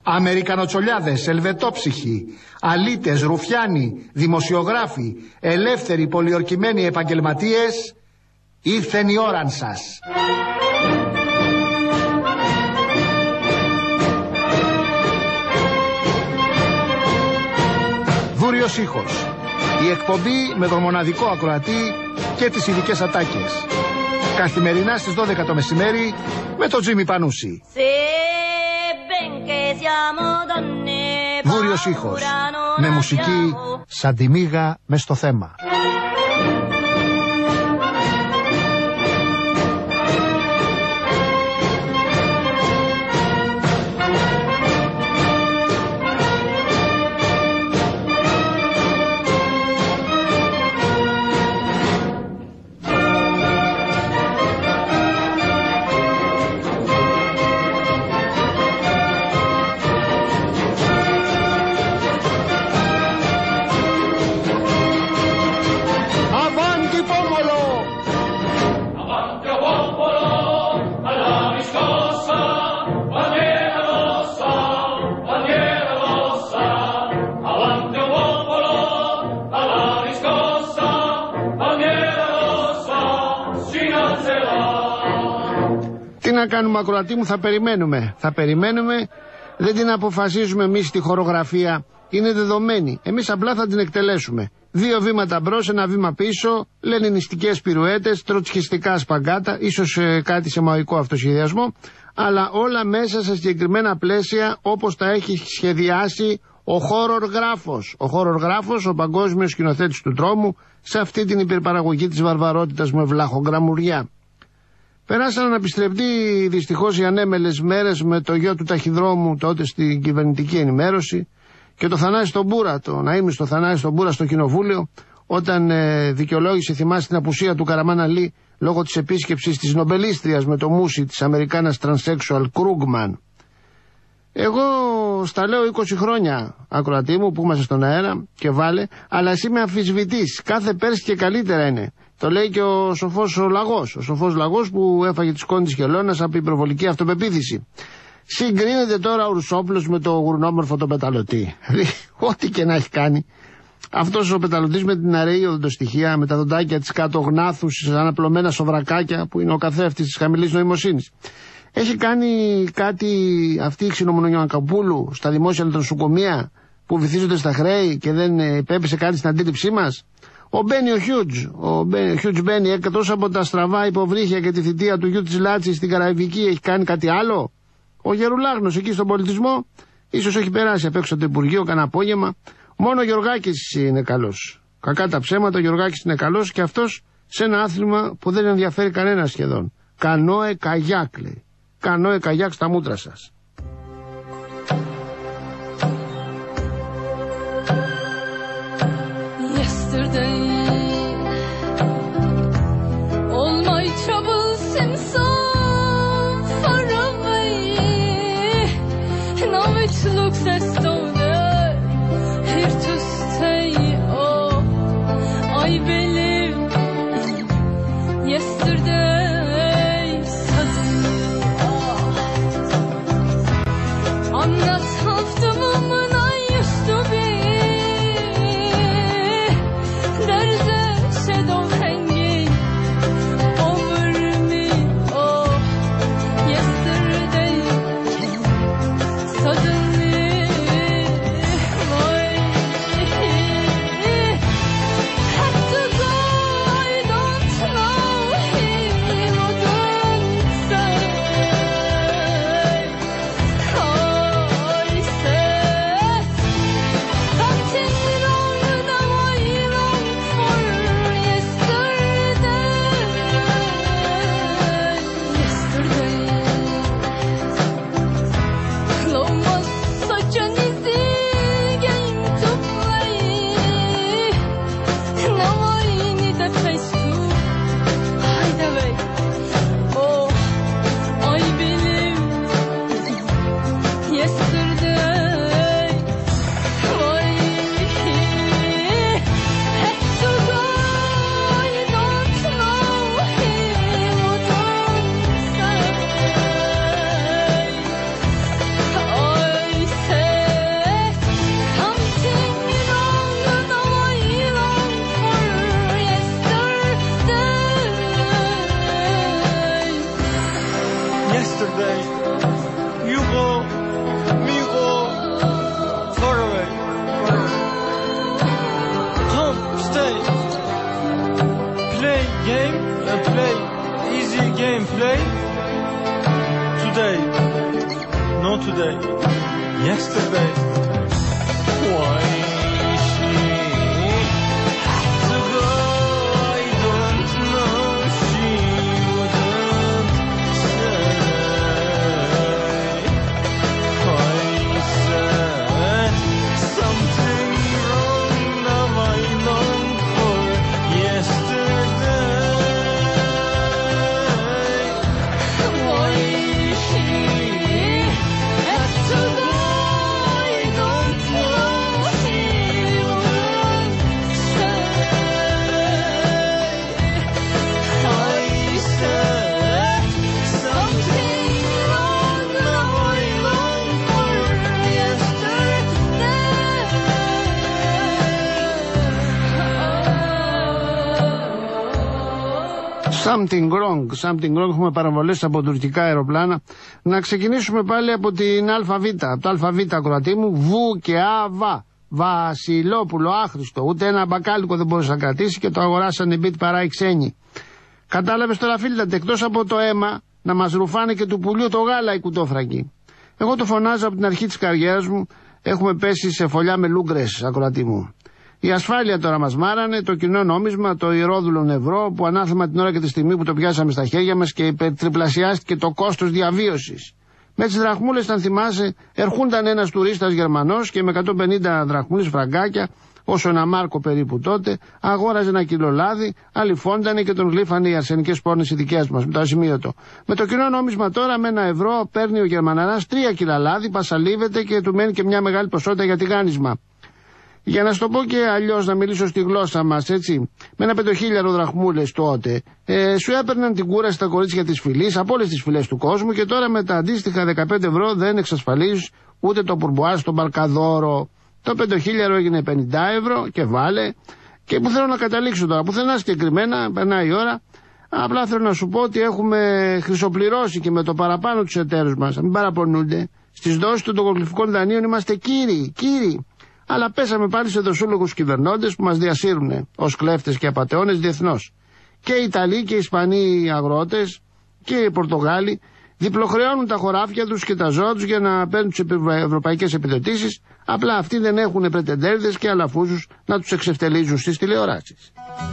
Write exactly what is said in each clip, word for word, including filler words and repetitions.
Αμερικανοτσολιάδες, ελβετόψυχοι, αλήτες, ρουφιάνοι, δημοσιογράφοι, ελεύθεροι, πολιορκημένοι επαγγελματίες, ήρθεν η ώραν σας. Βούριος ήχος. Η εκπομπή με τον μοναδικό ακροατή και τις ειδικές ατάκες. Καθημερινά στις δώδεκα το μεσημέρι με τον Τζίμι Πανούση. Βούριος ήχος. Με μουσική σαν τη μύγα μες στο θέμα. Τι να κάνουμε, ακροατή μου, θα περιμένουμε. Θα περιμένουμε, δεν την αποφασίζουμε εμείς στη χορογραφία. Είναι δεδομένη. Εμείς απλά θα την εκτελέσουμε. Δύο βήματα μπρος, ένα βήμα πίσω, λενινιστικές πυρουέτες, τροτσκιστικά σπαγκάτα, ίσως ε, κάτι σε μαοϊκό αυτοσχεδιασμό, αλλά όλα μέσα σε συγκεκριμένα πλαίσια όπως τα έχει σχεδιάσει ο χορογράφος. Ο χορογράφος, ο παγκόσμιος σκηνοθέτης του τρόμου, σε αυτή την υπερπαραγωγή της βαρβαρότητας με βλαχογραμμουριά. Περάσαν αναπιστρεπτοί δυστυχώς οι ανέμελες μέρες με το γιο του ταχυδρόμου τότε στην κυβερνητική ενημέρωση και το Θανάση τον Μπούρα, το ναείμιστο Θανάση τον Μπούρα στο κοινοβούλιο, όταν ε, δικαιολόγησε, θυμάστε, την απουσία του Καραμάν Αλή λόγω της επίσκεψης της νομπελίστριας με το μουσι της Αμερικάνας τρανσέξουαλ Κρούγκμαν. Εγώ στα λέω είκοσι χρόνια, ακροατή μου, που είμαστε στον αέρα και βάλε, αλλά εσύ με αμφισβητείς. Κάθε πέρσι και καλύτερα είναι. Το λέει και ο σοφός ο Λαγός. Ο σοφός Λαγός που έφαγε τη σκόνη της χελώνας από υπερβολική αυτοπεποίθηση. Συγκρίνεται τώρα ο Ρουσόπουλος με το γουρνόμορφο το πεταλωτή. Ό,τι και να έχει κάνει. Αυτός ο πεταλωτής με την αραιή οδοντοστοιχεία, με τα δοντάκια της κάτω γνάθους, σαν απλωμένα σοβρακάκια που είναι ο καθρέφτης της χαμηλής νοημοσύνης. Έχει κάνει κάτι αυτή η Ξινομονιανκαπούλου στα δημόσια νοσοκομεία που βυθίζονται στα χρέη και δεν επέπεσε κάτι στην αντίληψή μας. Ο Μπένι ο Χιούτζ, ο Χιούτζ Μπένι, εκτός από τα στραβά υποβρύχια και τη θητεία του γιου της Λάτσης στην Καραϊβική, έχει κάνει κάτι άλλο. Ο Γερουλάγνος εκεί στον πολιτισμό, ίσως έχει περάσει απ' έξω το Υπουργείο κανένα απόγευμα. Μόνο ο Γιωργάκης είναι καλός. Κακά τα ψέματα, ο Γιωργάκης είναι καλός και αυτός σε ένα άθλημα που δεν ενδιαφέρει κανένα σχεδόν. Κανόε καγιάκ, λέει. Κανόε καγιάκ στα μούτρα σας. today, yesterday. Why she had to go, I don't know. She wouldn't say. I said something wrong, now I long for yesterday. Why she had to go, I don't know. She wouldn't say. I said something wrong, now I long for yesterday. Something wrong, something wrong. Έχουμε παραβολές από τουρκικά αεροπλάνα. Να ξεκινήσουμε πάλι από την ΑΒ. Από το ΑΒ, ακροατή μου, Βου και Αβα. Βασιλόπουλο, άχρηστο. Ούτε ένα μπακάλικο δεν μπορούσε να κρατήσει και το αγοράσανε μπιτ παρά οι ξένοι. Κατάλαβες τώρα, φίλτατε, εκτός από το αίμα, να μας ρουφάνε και του πουλιού το γάλα οι κουτόφραγκοι. Εγώ το φωνάζω από την αρχή της καριέρας μου. Έχουμε πέσει σε φωλιά με λούγκρες, ακροατή μου. Η ασφάλεια τώρα μας μάρανε, το κοινό νόμισμα, το ιερόδουλο ευρώ, που ανάθεμα την ώρα και τη στιγμή που το πιάσαμε στα χέρια μας και υπερτριπλασιάστηκε το κόστος διαβίωσης. Με τις δραχμούλες, αν θυμάσαι, ερχούνταν ένας τουρίστας Γερμανός και με εκατόν πενήντα δραχμούλες φραγκάκια, όσο ένα μάρκο περίπου τότε, αγόραζε ένα κιλό λάδι, αλυφόντανε και τον γλύφανε οι αρσενικές πόρνες οι δικές μας, με το ασημείωτο. Με το κοινό νόμισμα τώρα, με ένα ευρώ, παίρνει ο Γερμαναράς τρία κιλά λάδι, πασαλίβεται και του μένει και μια μεγάλη ποσότητα για τηγάνισμα. Για να σου το πω και αλλιώς, να μιλήσω στη γλώσσα μας, έτσι, με ένα πεντοχίλιαρο δραχμούλες τότε, ε, σου έπαιρναν την κούραση στα κορίτσια της φυλής, από όλες τις φυλές του κόσμου, και τώρα με τα αντίστοιχα δεκαπέντε ευρώ δεν εξασφαλίζεις ούτε το πουρμπουάζ στον Μπαλκαδόρο. Το πεντοχίλιαρο έγινε πενήντα ευρώ και βάλε. Και που θέλω να καταλήξω τώρα, πουθενά συγκεκριμένα, περνάει η ώρα. Απλά θέλω να σου πω ότι έχουμε χρυσοπληρώσει και με το παραπάνω τους εταίρους μας. Μην παραπονούνται. Στις δόσεις των τοκογλυφικών δανείων είμαστε κύριοι, κύριοι. Αλλά πέσαμε πάλι σε δοσούλογους κυβερνώντες που μας διασύρουν ως κλέφτες και απατεώνες διεθνώς. Και οι Ιταλοί και οι Ισπανοί αγρότες και οι Πορτογάλοι διπλοχρεώνουν τα χωράφια τους και τα ζώα τους για να παίρνουν τις ευρωπαϊκές επιδοτήσεις. Απλά αυτοί δεν έχουν πρετεντέρδες και αλαφούζους να τους εξευτελίζουν στις τηλεοράσεις.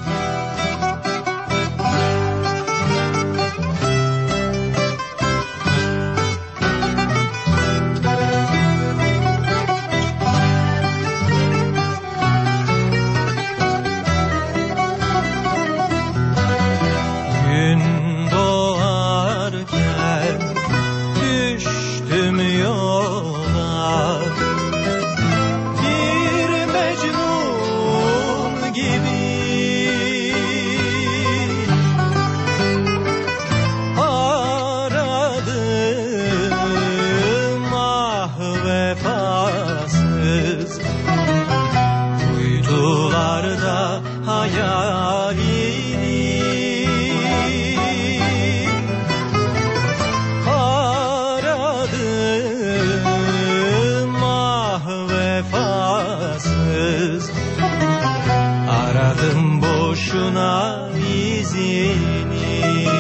Aradım boşuna izini.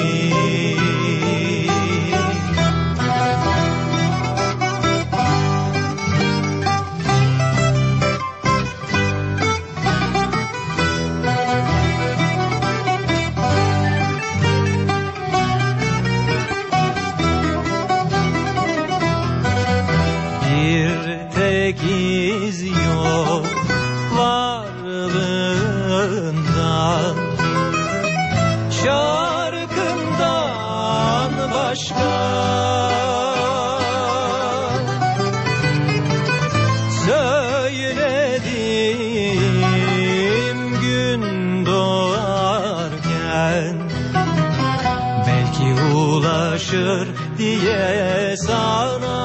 Bir tek iz yok varlığından, şarkından başka. Söyledim gün doğarken, belki ulaşır diye sana.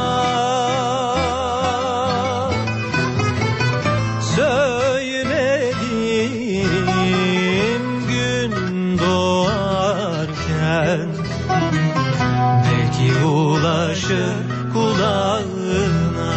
Söyledim gün doğarken, belki ulaşır kulağına.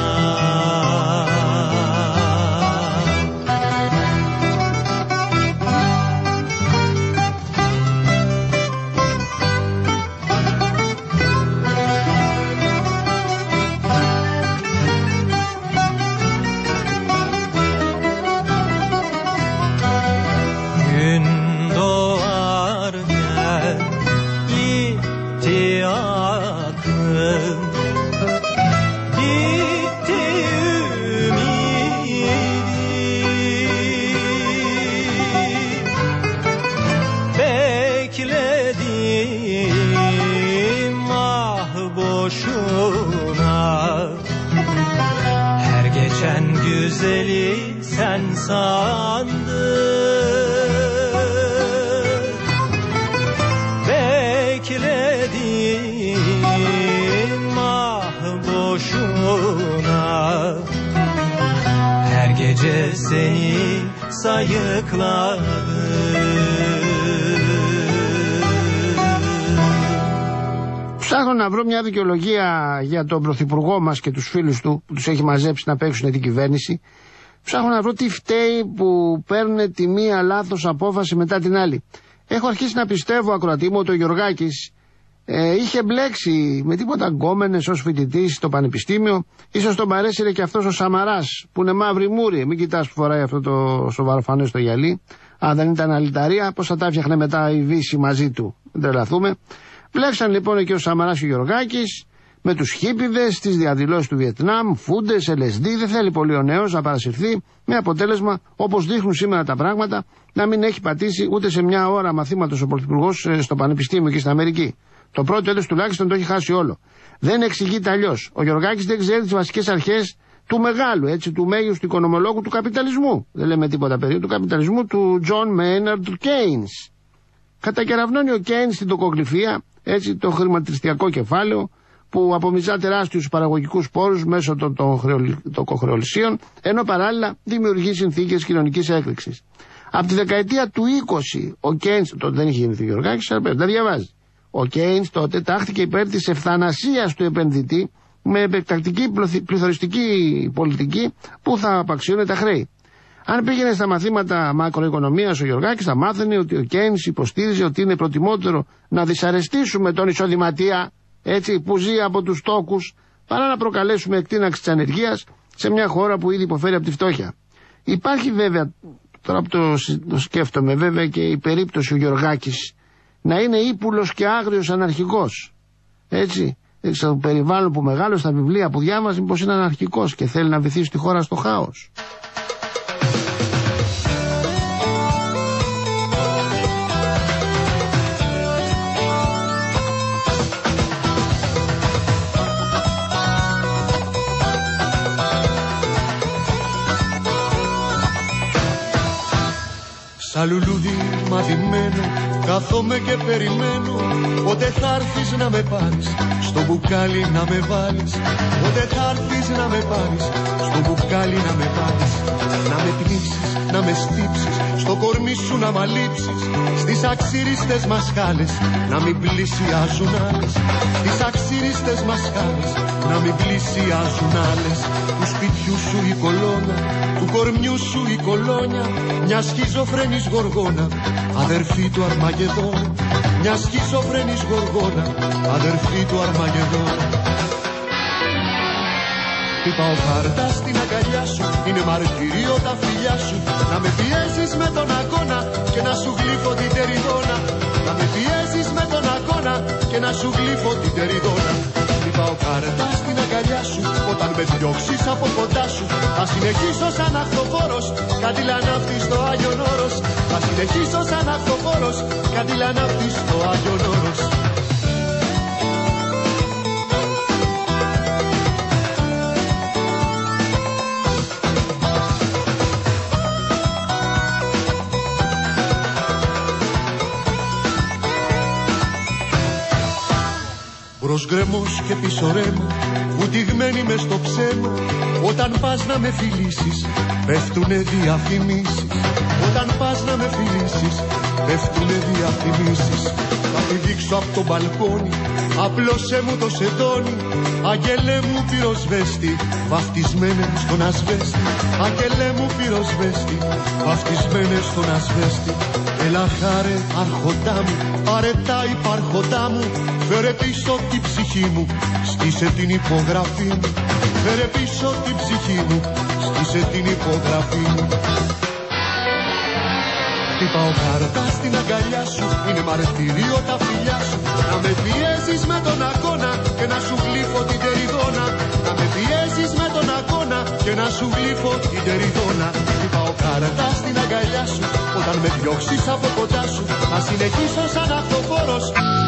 güzeli sen sandın. Bekledim ah boşuna, her gece seni sayıkladım. Ψάχνω να βρω μια δικαιολογία για τον πρωθυπουργό μας και τους φίλους του που τους έχει μαζέψει να παίξουν την κυβέρνηση. Ψάχνω να βρω τι φταίει που παίρνουν τη μία λάθος απόφαση μετά την άλλη. Έχω αρχίσει να πιστεύω, ακροατή μου, ότι ο Γιωργάκης ε, είχε μπλέξει με τίποτα γκόμενες ως φοιτητής στο πανεπιστήμιο. Ίσως τον παρέσυρε και αυτός ο Σαμαράς που είναι μαύρη μούρη. Μην κοιτάς που φοράει αυτό το σοβαροφανές στο γυαλί. Αν δεν ήταν αλυταρία, πώς θα τα έφτιαχνε μετά η Βύση μαζί του. Δεν τρελαθούμε. Μπλέξαν λοιπόν και ο Σαμαράς και ο Γιωργάκης με τους χίπηδες, τις διαδηλώσεις του Βιετνάμ, φούντες, ελ ες ντι. Δεν θέλει πολύ ο νέος να παρασυρθεί, με αποτέλεσμα, όπως δείχνουν σήμερα τα πράγματα, να μην έχει πατήσει ούτε σε μια ώρα μαθήματος ο πρωθυπουργός στο πανεπιστήμιο και στην Αμερική. Το πρώτο έτος τουλάχιστον το έχει χάσει όλο. Δεν εξηγείται αλλιώς. Ο Γιωργάκης δεν ξέρει τις βασικές αρχές του μεγάλου, έτσι, του μέγιστου του οικονομολόγου του καπιταλισμού. Δεν λέμε τίποτα περί του καπιταλισμού του John Maynard Keynes. Κατακεραυνώνει ο Keynes την τοκογλυφία, έτσι, το χρηματιστηριακό κεφάλαιο, που απομυζά τεράστιους παραγωγικούς πόρους μέσω των, των τοκοχρεωλησίων, ενώ παράλληλα δημιουργεί συνθήκες κοινωνικής έκρηξης. Από τη δεκαετία του είκοσι, ο Keynes, τότε δεν είχε γεννηθεί ο Γιωργάκης, αλλά δεν διαβάζει. Ο Keynes τότε τάχθηκε υπέρ της ευθανασίας του επενδυτή με επεκτακτική πληθωριστική πολιτική που θα απαξιώνει τα χρέη. Αν πήγαινε στα μαθήματα μακροοικονομίας ο Γιωργάκης, θα μάθαινε ότι ο Keynes υποστήριζε ότι είναι προτιμότερο να δυσαρεστήσουμε τον εισοδηματία, έτσι, που ζει από τους τόκους, παρά να προκαλέσουμε εκτείναξη της ανεργίας σε μια χώρα που ήδη υποφέρει από τη φτώχεια. Υπάρχει βέβαια, τώρα που το, το σκέφτομαι, βέβαια και η περίπτωση ο Γιωργάκης να είναι ύπουλος και άγριος αναρχικός. Έτσι, στο περιβάλλον που μεγάλωσε, στα βιβλία που διάβαζε, πως είναι αναρχικός και θέλει να βυθίσει τη χώρα στο χάος. Σαν λουλούδι μαδημένο, κάθομαι και περιμένω πότε θα έρθεις να με πάρεις, στο μπουκάλι να με βάλεις. Πότε θα έρθεις να με πάρεις, στο μπουκάλι να με βάλεις. Να με πνίξεις, να με στύψεις, στο κορμί σου να μ' αλείψεις. Στις αξίριστες μασχάλες να μην πλησιάζουν άλλες. Στις αξίριστες μασχάλες να μην πλησιάζουν άλλες. Του σπιτιού σου η κολόνα, του κορμιού σου η κολόνια, μια σχιζοφρένης γοργόνα, αδερφή του Αρμαγεδόνα. Μια σχιζοφρένης γοργόνα, αδερφή του Αρμαγεδόνα. Είπα ο χάρτας στην αγκαλιά σου, είναι μαρτυρίο τα φιλιά σου. Να με πιέζεις με τον αγώνα και να σου γλύφω την τεριδόνα. Να με πιέζεις με τον αγώνα και να σου γλύφω την τεριδόνα. Είπα ο χάρτας στην αγκαλιά σου, όταν με διώξεις από κοντά σου, θα συνεχίσω σαν αχθοφόρος, καντήλα ναύτη στο Άγιον Όρος. Θα συνεχίσω σαν αχθοφόρος, καντήλα ναύτη στο Άγιον Όρος. Μπρος γκρεμός και πίσω ρέμα, βουτυγμένη μες στο ψέμα. Όταν πας να με φιλήσεις, πέφτουνε διαφημίσεις. Όταν πας να με φιλήσεις, πέφτουνε διαφημίσεις. Θα πηδήξω απ' το μπαλκόνι, απλώσέ μου το σεντόνι. Αγγελέ μου πυροσβέστη, βαφτισμένε στον ασβέστη. Αγγελέ μου πυροσβέστη, βαφτισμένε στον ασβέστη. Έλα χάρε άρχοντά μου, πάρε τα υπάρχοντά μου. Φέρε πίσω την ψυχή μου, στήσε την υπογραφή μου. Φέρε πίσω την ψυχή μου, στήσε την υπογραφή μου. Είπα ο χάρτας στην αγκαλιά σου, είναι μαρτυρίο τα φιλιά σου. Να με πιέζεις με τον αγώνα και να σου γλύφω την τεριδόνα. Να με πιέζεις με τον αγώνα και να σου γλύφω την τεριδόνα. Είπα ο χάρτας στην αγκαλιά σου, όταν με διώξεις από κοντά σου, θα συνεχίσω σαν αυτοφόρος.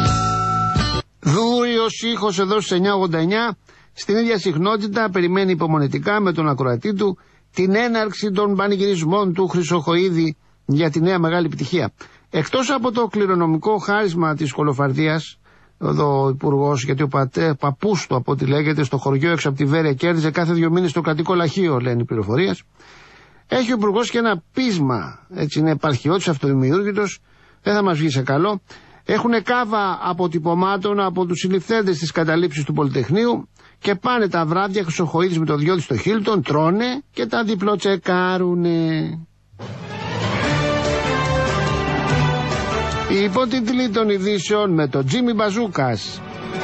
Δούριος ήχος εδώ στους εννιά ογδόντα εννιά, στην ίδια συχνότητα, περιμένει υπομονετικά με τον ακροατή του την έναρξη των πανηγυρισμών του Χρυσοχοΐδη για τη νέα μεγάλη επιτυχία. Εκτός από το κληρονομικό χάρισμα της κολοφαρδίας, εδώ ο υπουργός, γιατί ο πατέ, παππούς του από ό,τι λέγεται στο χωριό έξω από τη Βέρεια κέρδιζε κάθε δύο μήνες το κρατικό λαχείο, λένε οι πληροφορίες. Έχει ο υπουργός και ένα πείσμα, έτσι είναι επαρχιώτης, αυτοδημιούργητος, δεν θα μας βγει σε καλό. Έχουν κάβα αποτυπωμάτων από τους συλληφθέντες της καταλήψης του Πολυτεχνείου και πάνε τα βράδια Χρυσοχοΐδης με το διόδι στο Χίλτον, τρώνε και τα διπλοτσεκάρουνε. Οι υπότιτλοι των ειδήσεων με τον Τζίμι Μπαζούκας.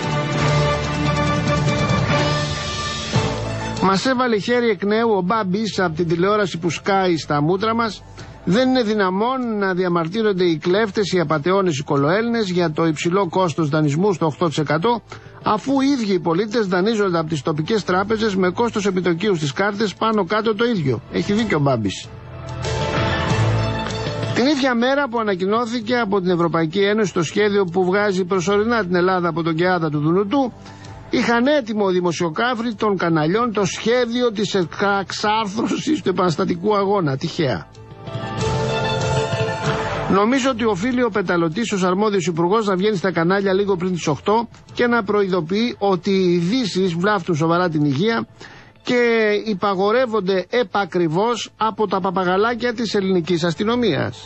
Μας έβαλε χέρι εκ νέου ο Μπάμπης από την τηλεόραση που σκάει στα μούτρα μας. Δεν είναι δυναμόν να διαμαρτύρονται οι κλέφτες, οι απατεώνες, οι κολοέλληνες για το υψηλό κόστος δανεισμού στο οκτώ τοις εκατό, αφού οι ίδιοι οι πολίτες δανείζονται από τις τοπικές τράπεζες με κόστος επιτοκίου στις κάρτες πάνω κάτω το ίδιο. Έχει δίκιο ο Μπάμπης. Την ίδια μέρα που ανακοινώθηκε από την Ευρωπαϊκή Ένωση το σχέδιο που βγάζει προσωρινά την Ελλάδα από τον Κεάδα του Δουνουτού, είχαν έτοιμο δημοσιοκάφροι των καναλιών το σχέδιο της εξάρθρωσης του επαναστατικού αγώνα. Τυχαία. Νομίζω ότι οφείλει ο Πεταλωτής ως αρμόδιος υπουργός να βγαίνει στα κανάλια λίγο πριν τις οκτώ και να προειδοποιεί ότι οι ειδήσεις βλάφτουν σοβαρά την υγεία και υπαγορεύονται επακριβώς από τα παπαγαλάκια της ελληνικής αστυνομίας.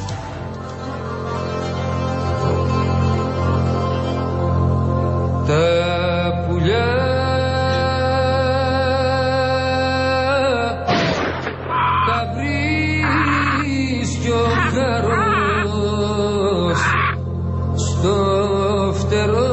Τα πουλιά τα βρίσκει ο χαρός στο φτερό.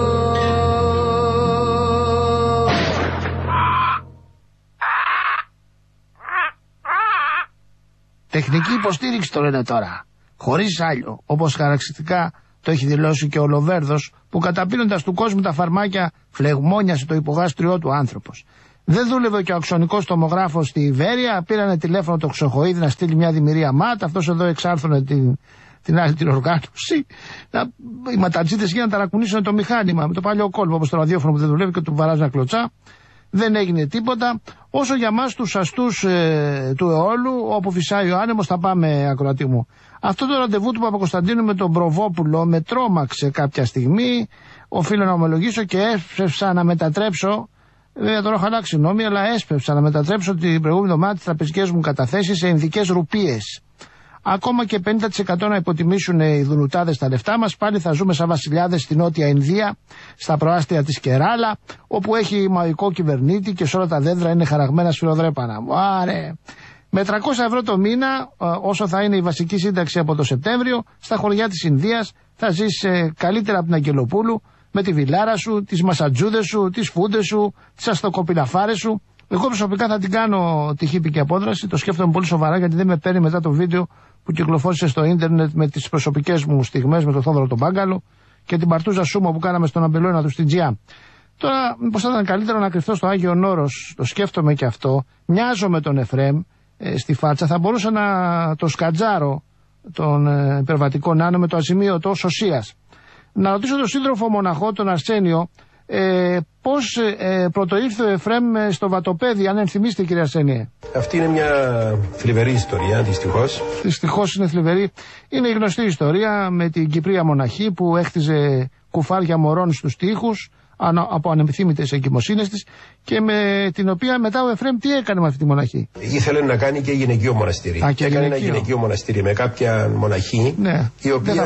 Τεχνική υποστήριξη το λένε τώρα, χωρίς άλλο, όπως χαρακτηριστικά το έχει δηλώσει και ο Λοβέρδος, που καταπίνοντας του κόσμου τα φαρμάκια φλεγμόνιασε το υπογάστριό του άνθρωπος. Δεν δούλευε και ο αξονικός τομογράφος στη Ιβέρεια, πήρανε τηλέφωνο το Χρυσοχοΐδη να στείλει μια δημιουργία ΜΑΤ, αυτός εδώ εξάρθωνε την, την άλλη την οργάνωση. Να, οι ματατζίδες γίνανε να ταρακουνήσουν το μηχάνημα με το παλιό κόλπο, όπως το ραδιόφωνο που δεν δουλεύει και του βαράζει ένα κλωτσά. Δεν έγινε τίποτα. Όσο για μας τους αστούς ε, του αιώλου, όπου φυσάει ο άνεμος, θα πάμε, ακροατή μου. Αυτό το ραντεβού του Παπακοσταντίνου με τον Προβόπουλο με τρόμαξε κάποια στιγμή. Οφείλω να ομολογήσω και έσπευσα να μετατρέψω, βέβαια τώρα έχω αλλάξει νόμοι, αλλά έσπευσα να μετατρέψω την προηγούμενη εβδομάδα τις τραπεζικές μου καταθέσεις σε ινδικές ρουπίες. Ακόμα και πενήντα τοις εκατό να υποτιμήσουν οι Δουνουτάδες τα λεφτά μας, πάλι θα ζούμε σαν βασιλιάδες στη Νότια Ινδία, στα προάστια της Κεράλα, όπου έχει μαγικό κυβερνήτη και σε όλα τα δέντρα είναι χαραγμένα σφυροδρέπανα. Άρε! Με τριακόσια ευρώ το μήνα, όσο θα είναι η βασική σύνταξη από το Σεπτέμβριο, στα χωριά της Ινδίας θα ζεις ε, καλύτερα από την Αγγελοπούλου, με τη βιλάρα σου, τις μασατζούδες σου, τις φούντες σου, τις αστοκοπηλαφάρες σου. Εγώ προσωπικά θα την κάνω τη χύπικη απόδραση, το σκέφτομαι πολύ σοβαρά γιατί δεν με παίρνει μετά το βίντεο που κυκλοφόρησε στο ίντερνετ με τις προσωπικές μου στιγμές με τον Θόδωρο τον Μπάγκαλο και την Παρτούζα Σούμο που κάναμε στον Αμπελόινα του στην Τζιά. Τώρα, μήπως θα ήταν καλύτερο να κρυφθώ στο Άγιο Όρος, το σκέφτομαι και αυτό. Μοιάζω με τον Εφραίμ ε, στη φάτσα, θα μπορούσα να το σκατζάρω τον ε, υπερβατικό νάνο με το αζημίωτο Σωσίας. Να ρωτήσω τον σύντροφο μοναχό, τον Αρσένιο, Ε, πώς ε, πρωτοήρθε ο Εφραίμ στο Βατοπέδι, αν ενθυμίστε κύριε Αρσένιε? Αυτή είναι μια θλιβερή ιστορία, δυστυχώς. Δυστυχώς είναι θλιβερή. Είναι η γνωστή ιστορία με την Κυπρία μοναχή που έχτιζε κουφάρια μωρών στους τοίχους από ανεμθύμητες εγκυμοσύνες της και με την οποία μετά ο Εφραίμ τι έκανε με αυτή τη μοναχή? Ήθελε να κάνει και γυναικείο μοναστήρι. Α, και έκανε γυναικείο. ένα γυναικείο μοναστήρι με κάποια μοναχή, ναι, η οποία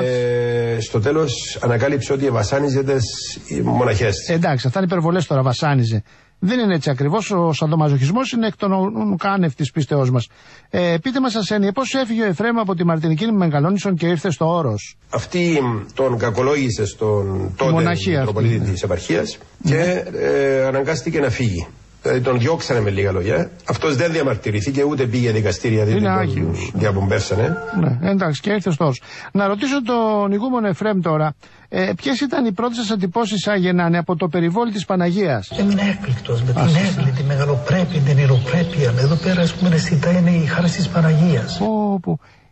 ε, στο τέλος ανακάλυψε ότι βασάνιζε οι μοναχές. Εντάξει, αυτά είναι υπερβολές τώρα, βασάνιζε. Δεν είναι έτσι ακριβώς. Ο σαδομαζοχισμός είναι εκ των κάνευ της πίστεώς μας. Ε, πείτε μας, Αρσένιε, πώς έφυγε ο Εφραίμ από τη Μαρτινική Μεγαλόνισσον και ήρθε στο Όρος? Αυτή τον κακολόγησε στον τότε Μητροπολίτη της επαρχίας και ε, αναγκάστηκε να φύγει. Δηλαδή τον διώξανε με λίγα λόγια. Αυτός δεν διαμαρτυρηθήκε ούτε πήγε δικαστήρια, δηλαδή τον διαπομπεύσανε. Ναι, εντάξει, και ήρθε στο Όρος. Να ρωτήσω τον ηγούμενο Εφραίμ τώρα, ε, ποιες ήταν οι πρώτες σας εντυπώσεις, Άγεννανε, από το περιβόλι της Παναγίας? Έμεινα έκπληκτος με την έγκλη, τη μεγαλοπρέπεια, την ηρωπρέπεια. Εδώ πέρα, ας πούμε, αισθητά είναι η χάρη της Παναγίας. Όπου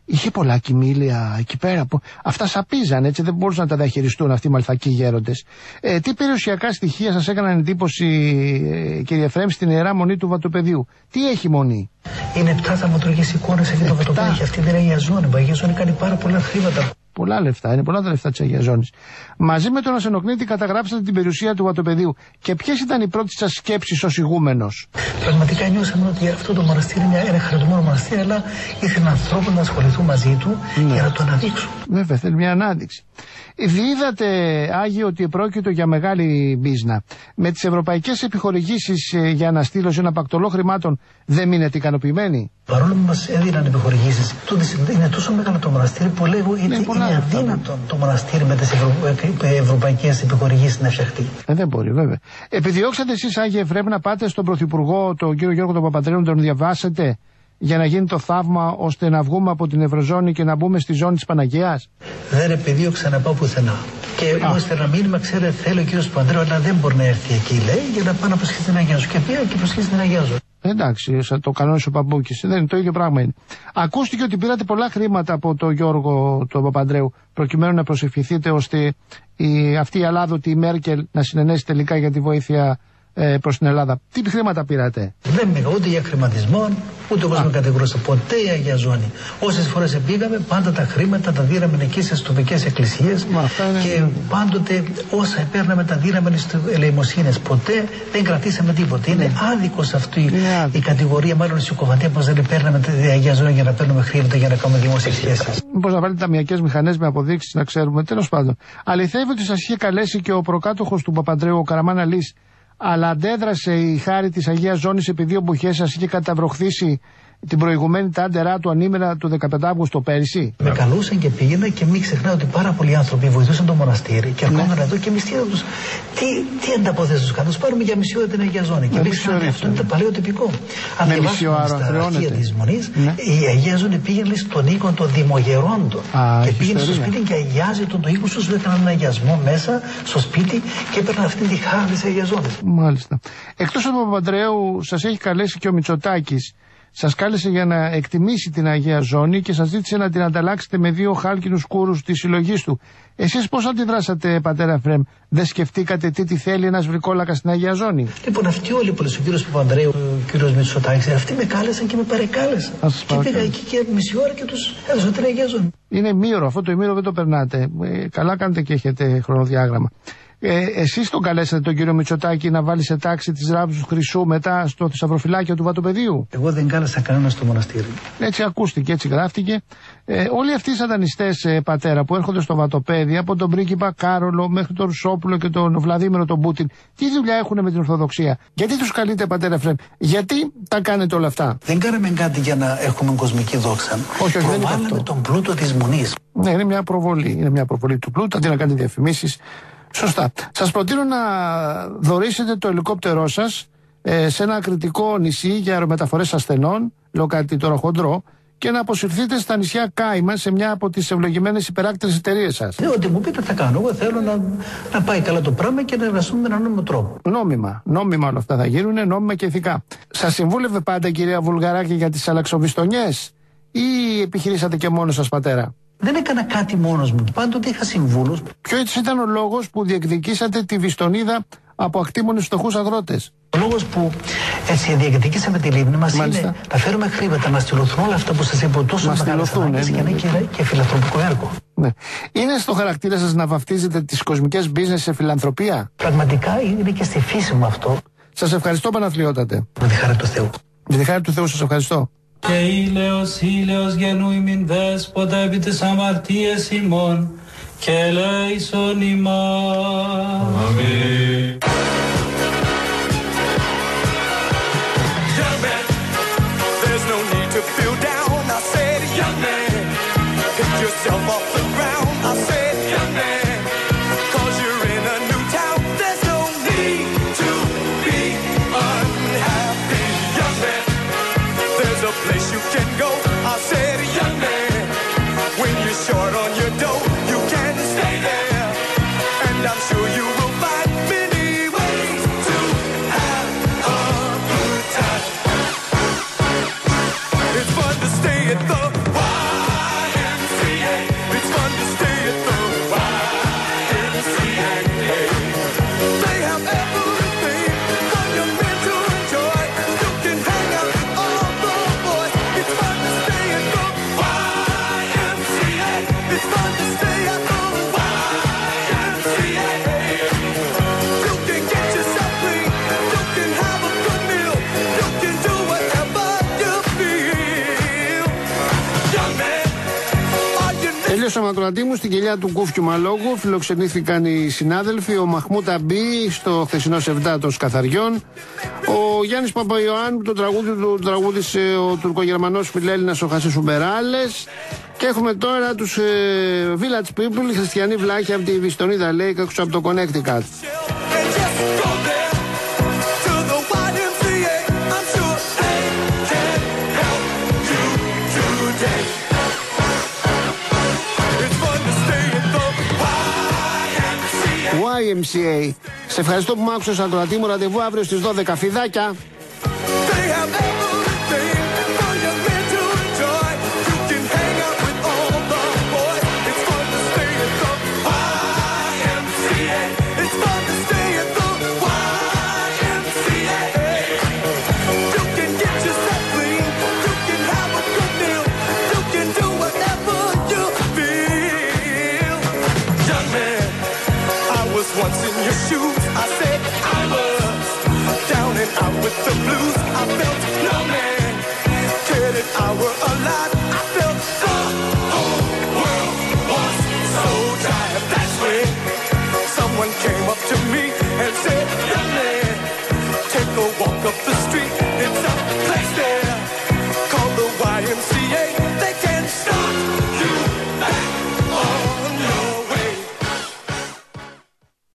Είχε πολλά κοιμήλια εκεί πέρα. Που... Αυτά σαπίζαν, έτσι, δεν μπορούσαν να τα διαχειριστούν αυτοί οι μαλθακοί γέροντες. Ε, τι περιουσιακά στοιχεία σας έκαναν εντύπωση, ε, κύριε Φρέμ, στην Ιερά Μονή του Βατοπεδίου? Τι έχει η μονή? Είναι επτά θαυματουργές εικόνες εκεί το Βατοπέδιο. Αυτή την Αγία Ζώνη. Η Αγία Ζώνη κάνει πάρα πολλά χρήματα. Πολλά λεφτά, είναι πολλά τα λεφτά της Αγίας Ζώνης. Μαζί με τον Ασενοκνήτη καταγράψατε την περιουσία του Βατοπεδίου. Και ποιες ήταν οι πρώτες σας σκέψεις ως ηγούμενος? Πραγματικά νιώσαμε ότι αυτό το μοναστήρι είναι ένα χαριτωμένο μοναστήρι, αλλά ήθελαν ανθρώπους να ασχοληθούν μαζί του, ναι, για να το αναδείξουν. Βέβαια, θέλει μια ανάδειξη. Διείδατε, Άγιο, ότι πρόκειτο για μεγάλη μπίζνα. Με τις ευρωπαϊκές επιχορηγήσεις για αναστήλωση ένα πακτολό χρημάτων δεν μείνετε ικανοποιημένοι? Παρόλο που μας έδιναν επιχορηγήσεις, είναι τόσο μεγάλο το μοναστήρι που λέγω είναι, είναι, είναι αδύνατο το μοναστήρι με τις ευρω... ευρωπαϊκές επιχορηγήσεις να φτιαχτεί. Ε, δεν μπορεί, βέβαια. Επιδιώξατε εσείς, Άγιε Εφραίμ, να πάτε στον Πρωθυπουργό, τον κύριο Γιώργο τον Παπαντρέου, να τον διαβάσετε για να γίνει το θαύμα ώστε να βγούμε από την Ευρωζώνη και να μπούμε στη ζώνη της Παναγίας? Δεν επιδίωξα να πάω πουθενά. Και ώστε να μείνουμε, ξέρετε, θέλει ο κύριος Παπαντρέου, αλλά δεν μπορεί να έρθει εκεί, λέει, για να πάει να προσχέσει την Αγία Ζώνη. Και πήγα και προσχέσει την Αγία Ζώνη. Εντάξει, το κανόνισε ο Παμπούκης. Δεν είναι το ίδιο πράγμα είναι. Ακούστηκε ότι πήρατε πολλά χρήματα από τον Γιώργο τον Παπαντρέου προκειμένου να προσευχηθείτε ώστε η, αυτή η αλάδοτη η Μέρκελ να συνενέσει τελικά για τη βοήθεια ε, προς την Ελλάδα. Τι χρήματα πήρατε? Δεν πήγα ούτε για χρηματισμό, ούτε όπως με κατηγορούσα. Ποτέ η Αγία Ζώνη. Όσες φορές πήγαμε, πάντα τα χρήματα τα δίναμε εκεί στις τοπικές εκκλησίες. Είναι... Και πάντοτε όσα παίρναμε τα δίναμε στις ελεημοσύνες. Ποτέ δεν κρατήσαμε τίποτα. Είναι άδικος αυτή είναι η κατηγορία, μάλλον η συκοφαντία, πως δεν παίρναμε την Αγία Ζώνη για να παίρνουμε χρήματα για να κάνουμε δημόσιες σχέσεις. Μήπως να βάλετε ταμιακές μηχανές με αποδείξεις να ξέρουμε? Τέλος πάντων. Αληθεύει ότι σας είχε καλέσει και ο προκάτοχος του Παπαντρέου, ο Καραμάν Αλής, αλλά αντέδρασε η χάρη της Αγίας Ζώνης επειδή ο Μπουχές σας είχε καταβροχθήσει την προηγουμένη τάντερά του ανήμερα του δεκαπέντε Αυγούστου πέρυσι? Με καλούσαν και πήγαινα και μην ξεχνάω ότι πάρα πολλοί άνθρωποι βοηθούσαν το μοναστήρι και ερχόταν, ναι, εδώ και μισθήραν τους. Τι, τι ανταπόθεση τους κάνουν? Τους πάρουμε για μισή ώρα την Αγία Ζώνη. Και πήγαιναν, αυτό είναι το παλαιό τυπικό. Αν διαβάσουμε στα αρχεία της Μονής, ναι, η Αγία Ζώνη πήγαινε στον οίκο των δημογερόντων. Και πήγαινε στο σπίτι και αγιάζει τον το οίκο σου, σου έκαναν έναν αγιασμό μέσα στο σπίτι και έπαιρναν αυτή τη χάρη της Αγίας Ζώνης. Μάλιστα. Εκτός από τον Παπαντρέου, σας έχει καλέσει και ο Μητσοτάκης. Σας κάλεσε για να εκτιμήσει την Αγία Ζώνη και σας ζήτησε να την ανταλλάξετε με δύο χάλκινους κούρους της συλλογής του. Εσείς πώς αντιδράσατε, πατέρα Εφραίμ? Δεν σκεφτήκατε τι τι θέλει ένας βρικόλακας στην Αγία Ζώνη? Λοιπόν, αυτοί όλοι που λες, ο κύριος Παπανδρέου, ο κύριος Μητσοτάκης, αυτοί με κάλεσαν και με παρεκάλεσαν. Και πήγα εκεί και μισή ώρα και τους έδωσα την Αγία Ζώνη. Είναι μύρο, αυτό το ημίρο δεν το περνάτε. Ε, καλά κάνετε και έχετε χρονοδιάγραμμα. Ε, εσείς τον καλέσατε τον κύριο Μητσοτάκη να βάλει σε τάξη τις ράβδους του Χρυσού μετά στο θησαυροφυλάκιο του Βατοπεδίου? Εγώ δεν κάλεσα κανένα στο μοναστήρι. Έτσι ακούστηκε, έτσι γράφτηκε. Ε, όλοι αυτοί οι σατανιστές, ε, πατέρα, που έρχονται στο Βατοπέδι, από τον πρίγκιπα Κάρολο μέχρι τον Ρουσόπουλο και τον Βλαδίμηρο τον Πούτιν, τι δουλειά έχουν με την Ορθοδοξία? Γιατί τους καλείτε, πατέρα Εφραίμ? Γιατί τα κάνετε όλα αυτά? Δεν κάναμε κάτι για να έχουμε κοσμική δόξα. Όχι, όχι, δεν είναι αυτό. τον πλούτο της Μονής. Ναι, είναι μια προβολή. Είναι μια προβολή του πλούτου, αντί να κάνετε διαφημίσεις. Σωστά. Σας προτείνω να δωρήσετε το ελικόπτερό σας ε, σε ένα κριτικό νησί για αερομεταφορές ασθενών, λέω κάτι τώρα χοντρό, και να αποσυρθείτε στα νησιά Κάιμαν σε μια από τις ευλογημένες υπεράκτητες εταιρείες σας. Ναι, ό,τι μου πείτε θα κάνω. Εγώ θέλω να, να πάει καλά το πράγμα και να εργαστούμε με έναν νόμιμο τρόπο. Νόμιμα. Νόμιμα όλα αυτά θα γίνουν, νόμιμα και ηθικά. Σας συμβούλευε πάντα, κυρία Βουλγαράκη, για τις αλλαξοβιστονιές ή επιχειρήσατε και μόνος σας, πατέρα? Δεν έκανα κάτι μόνος μου. Πάντοτε είχα συμβούλους. Ποιος ήταν ο λόγος που διεκδικήσατε τη βιστονίδα από ακτήμονες φτωχούς αγρότες? Ο λόγος που έτσι διεκδικήσαμε τη λίμνη μας είναι να φέρουμε χρήματα, να στυλωθούν όλα αυτά που σας είπα, τόσο μεγάλες ανάγκες, για να είναι και, και φιλανθρωπικό έργο. Ναι. Είναι στο χαρακτήρα σας να βαφτίζετε τις κοσμικές business σε φιλανθρωπία? Πραγματικά είναι και στη φύση μου αυτό. Σας ευχαριστώ, Παναθλιώτατε. Με τη χάρη του Θεού. Με τη χάρη του Θεού σας ευχαριστώ. Και ήλαιος, ήλαιος γεννούει μην δέσποτα επί τις αμαρτίες ημών και ελέησον ημάς. Αμήν. Young man, there's no need to feel down. I said, young man, pick yourself off the ground. I said, young man, cause you're in a new town. There's no need to be unhappy. Young man, there's a place you can go. I said, young man, when you're short on your dough, you can stay there. And I'm sure you will find many ways to have a good time. It's fun to stay at the Y Τελείωσαμε ακροατή μου στην κοιλιά του Κούφκιου Μαλόγου. Φιλοξενήθηκαν οι συνάδελφοι, ο Μαχμούτα Μπί στο χθεσινό Σεβδά των Σκαθαριών, ο Γιάννης Παπαϊωάννου, το τραγούδι του τραγούδισε ο τουρκογερμανός φιλέλληνας ο Χασίσου Μπεράλες. Και έχουμε τώρα τους ε, Village People, οι χριστιανοί βλάχοι από τη Βιστονίδα Λέικα, έξω από το Connecticut. γουάι εμ σι έι. Σε ευχαριστώ που μ' άκουσες ακροατή μου. Ραντεβού αύριο στις δώδεκα. Φιδάκια.